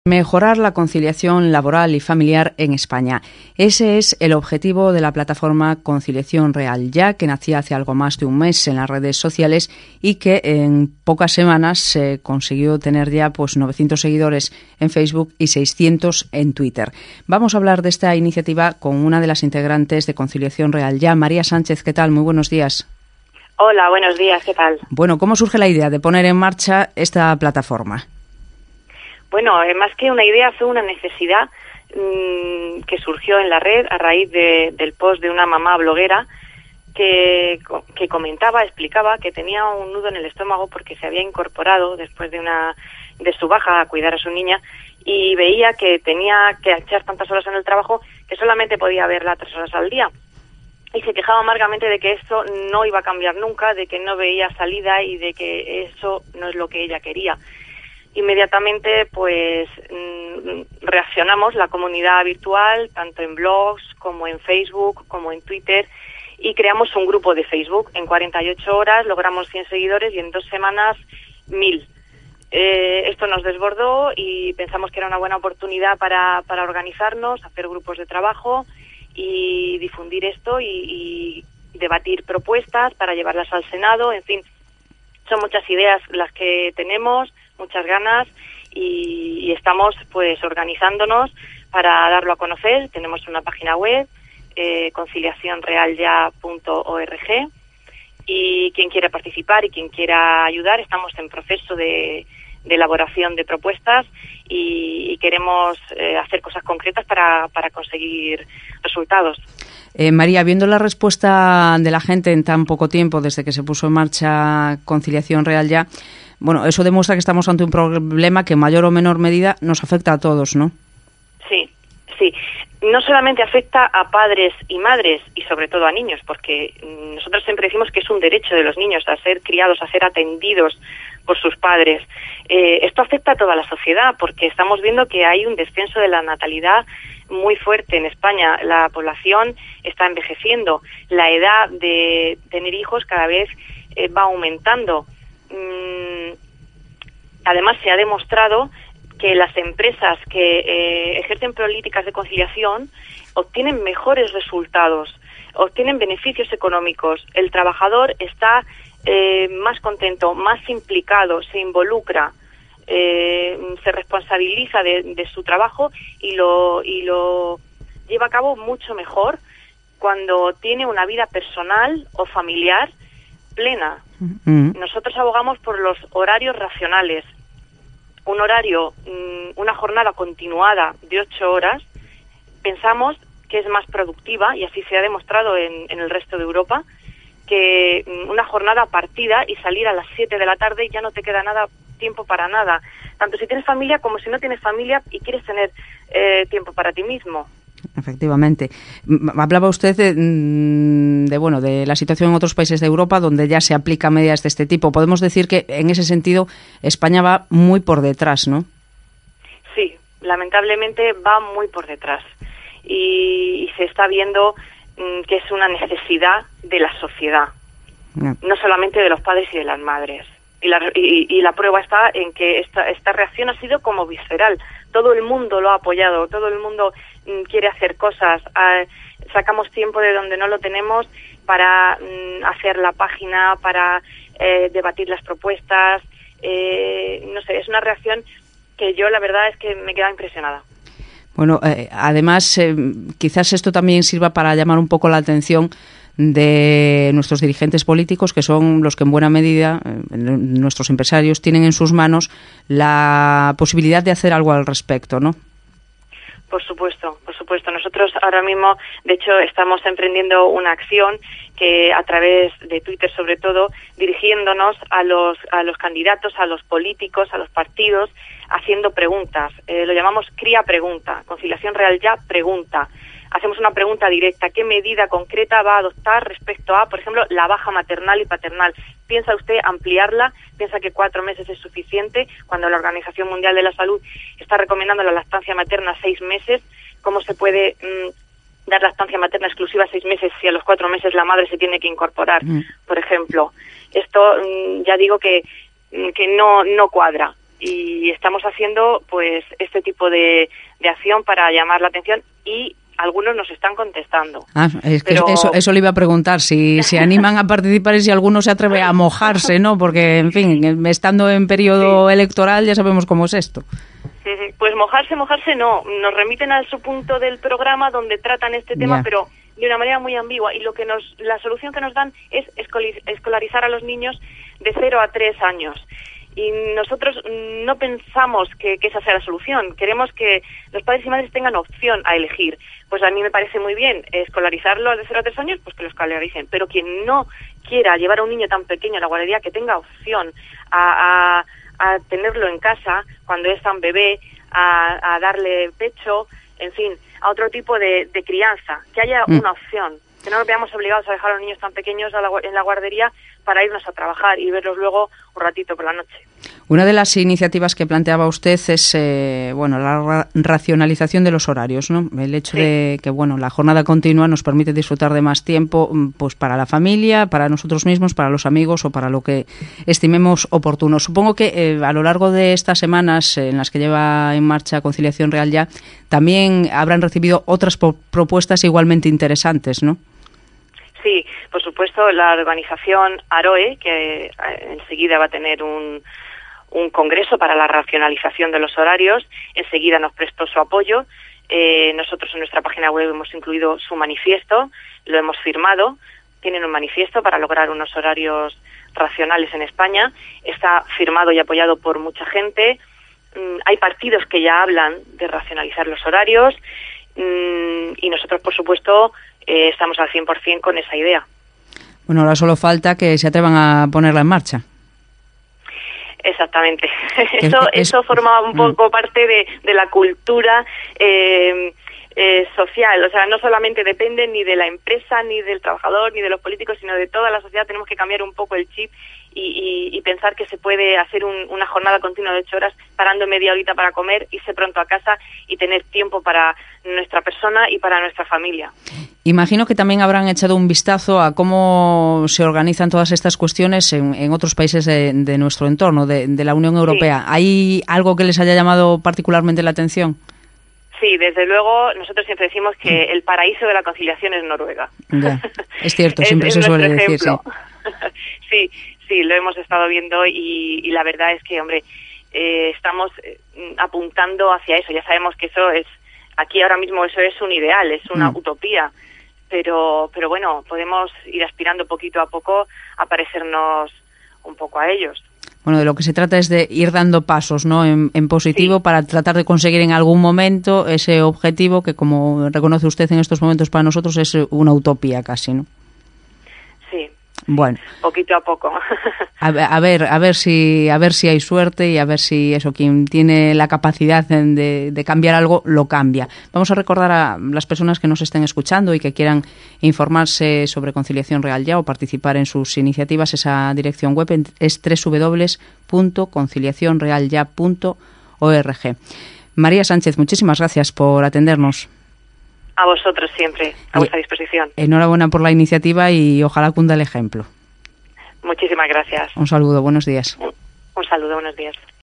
Mejorar la conciliación laboral y familiar en España. Ese es el objetivo de la plataforma Conciliación Real Ya, que nacía hace algo más de un mes en las redes sociales y que en pocas semanas se consiguió tener ya 900 seguidores en Facebook y 600 en Twitter. Vamos a hablar de esta iniciativa con una de las integrantes de Conciliación Real Ya, María Sánchez. ¿Qué tal? Muy buenos días. Hola, buenos días. ¿Qué tal? Bueno, ¿cómo surge la idea de poner en marcha esta plataforma? Bueno, más que una idea, fue una necesidad que surgió en la red a raíz del post de una mamá bloguera que explicaba que tenía un nudo en el estómago porque se había incorporado después de su baja a cuidar a su niña y veía que tenía que echar tantas horas en el trabajo que solamente podía verla 3 horas al día. Y se quejaba amargamente de que eso no iba a cambiar nunca, de que no veía salida y de que eso no es lo que ella quería. Inmediatamente reaccionamos la comunidad virtual, tanto en blogs como en Facebook, como en Twitter, y creamos un grupo de Facebook. En 48 horas logramos 100 seguidores y en 2 semanas 1000. Esto nos desbordó y pensamos que era una buena oportunidad para organizarnos, hacer grupos de trabajo y difundir esto y debatir propuestas para llevarlas al Senado. En fin, son muchas ideas las que tenemos, muchas ganas y estamos organizándonos para darlo a conocer. Tenemos una página web, conciliacionrealya.org, y quien quiera participar y quien quiera ayudar, estamos en proceso de elaboración de propuestas y queremos hacer cosas concretas para conseguir resultados. María, viendo la respuesta de la gente en tan poco tiempo desde que se puso en marcha Conciliación Real Ya, eso demuestra que estamos ante un problema que en mayor o menor medida nos afecta a todos, ¿no? Sí. No solamente afecta a padres y madres y sobre todo a niños, porque nosotros siempre decimos que es un derecho de los niños a ser criados, a ser atendidos por sus padres. Esto afecta a toda la sociedad porque estamos viendo que hay un descenso de la natalidad muy fuerte en España. La población está envejeciendo, la edad de tener hijos cada vez va aumentando. Además, se ha demostrado que las empresas que ejercen políticas de conciliación obtienen mejores resultados, obtienen beneficios económicos. El trabajador está más contento, más implicado, se involucra, se responsabiliza de su trabajo y lo lleva a cabo mucho mejor cuando tiene una vida personal o familiar plena. Nosotros abogamos por los horarios racionales. Un horario, una jornada continuada de 8 horas, pensamos que es más productiva, y así se ha demostrado en el resto de Europa, que una jornada partida y salir a las 7 de la tarde ya no te queda tiempo para nada, tanto si tienes familia como si no tienes familia y quieres tener tiempo para ti mismo. Efectivamente. Hablaba usted de la situación en otros países de Europa donde ya se aplican medidas de este tipo. Podemos decir que en ese sentido España va muy por detrás, ¿no? Sí, lamentablemente va muy por detrás y se está viendo que es una necesidad de la sociedad, no solamente de los padres y de las madres. Y la prueba está en que esta reacción ha sido como visceral. Todo el mundo lo ha apoyado, todo el mundo quiere hacer cosas. Sacamos tiempo de donde no lo tenemos para hacer la página, para debatir las propuestas. Es una reacción que yo la verdad es que me queda impresionada. Además, quizás esto también sirva para llamar un poco la atención de nuestros dirigentes políticos, que son los que en buena medida, nuestros empresarios, tienen en sus manos la posibilidad de hacer algo al respecto, ¿no? Por supuesto. Nosotros ahora mismo, de hecho, estamos emprendiendo una acción que a través de Twitter, sobre todo, dirigiéndonos a los candidatos, a los políticos, a los partidos, haciendo preguntas. Lo llamamos Cría Pregunta, Conciliación Real Ya Pregunta. Hacemos una pregunta directa. ¿Qué medida concreta va a adoptar respecto a, por ejemplo, la baja maternal y paternal? ¿Piensa usted ampliarla? ¿Piensa que 4 meses es suficiente cuando la Organización Mundial de la Salud está recomendando la lactancia materna 6 meses? ¿Cómo se puede dar lactancia materna exclusiva 6 meses si a los 4 meses la madre se tiene que incorporar, por ejemplo? Esto ya digo que no cuadra. y estamos haciendo pues este tipo de acción para llamar la atención, y algunos nos están contestando. Es que eso le iba a preguntar, si se animan a participar y si alguno se atreve a mojarse, ¿no? Porque, en fin, estando en periodo electoral ya sabemos cómo es esto. Pues mojarse no. Nos remiten a su punto del programa donde tratan este tema, pero de una manera muy ambigua. Y la solución que nos dan es escolarizar a los niños de 0 a 3 años. Y nosotros no pensamos que esa sea la solución. Queremos que los padres y madres tengan opción a elegir. Pues a mí me parece muy bien escolarizarlo de 0 a 3 años, pues que lo escolaricen. Pero quien no quiera llevar a un niño tan pequeño a la guardería, que tenga opción a tenerlo en casa cuando es tan bebé, a darle pecho, en fin, a otro tipo de crianza, que haya una opción, que no nos veamos obligados a dejar a los niños tan pequeños en la guardería para irnos a trabajar y verlos luego un ratito por la noche. Una de las iniciativas que planteaba usted es la racionalización de los horarios, ¿no? El hecho de que la jornada continua nos permite disfrutar de más tiempo, pues para la familia, para nosotros mismos, para los amigos o para lo que estimemos oportuno. Supongo que a lo largo de estas semanas en las que lleva en marcha Conciliación Real Ya, también habrán recibido otras propuestas igualmente interesantes, ¿no? Sí, por supuesto, la organización AROE, que enseguida va a tener un congreso para la racionalización de los horarios, enseguida nos prestó su apoyo. Nosotros en nuestra página web hemos incluido su manifiesto, lo hemos firmado. Tienen un manifiesto para lograr unos horarios racionales en España. Está firmado y apoyado por mucha gente. Hay partidos que ya hablan de racionalizar los horarios, y nosotros, por supuesto, estamos al 100% con esa idea. Bueno, ahora solo falta que se atrevan a ponerla en marcha. Exactamente. Eso forma un poco parte de la cultura social. O sea, no solamente depende ni de la empresa, ni del trabajador, ni de los políticos, sino de toda la sociedad. Tenemos que cambiar un poco el chip y pensar que se puede hacer una jornada continua de 8 horas, parando media horita para comer, irse pronto a casa y tener tiempo para nuestra persona y para nuestra familia. Imagino que también habrán echado un vistazo a cómo se organizan todas estas cuestiones en otros países de nuestro entorno, de la Unión Europea. Sí. ¿Hay algo que les haya llamado particularmente la atención? Sí, desde luego, nosotros siempre decimos que el paraíso de la conciliación es Noruega. Ya, es cierto, siempre se suele decir, Sí, lo hemos estado viendo y la verdad es que, hombre, estamos apuntando hacia eso. Ya sabemos que eso es, aquí ahora mismo eso es un ideal, es una utopía, pero bueno, podemos ir aspirando poquito a poco a parecernos un poco a ellos. Bueno, de lo que se trata es de ir dando pasos, ¿no?, en positivo, para tratar de conseguir en algún momento ese objetivo que, como reconoce usted en estos momentos, para nosotros es una utopía casi, ¿no? Sí. Bueno, poquito a poco. a ver si hay suerte y a ver si eso, quien tiene la capacidad de cambiar algo, lo cambia. Vamos a recordar a las personas que nos estén escuchando y que quieran informarse sobre Conciliación Real Ya o participar en sus iniciativas. Esa dirección web es www.conciliacionrealya.org. María Sánchez, muchísimas gracias por atendernos. A vosotros siempre, a vuestra disposición. Enhorabuena por la iniciativa y ojalá cunda el ejemplo. Muchísimas gracias. Un saludo, buenos días. Un saludo, buenos días.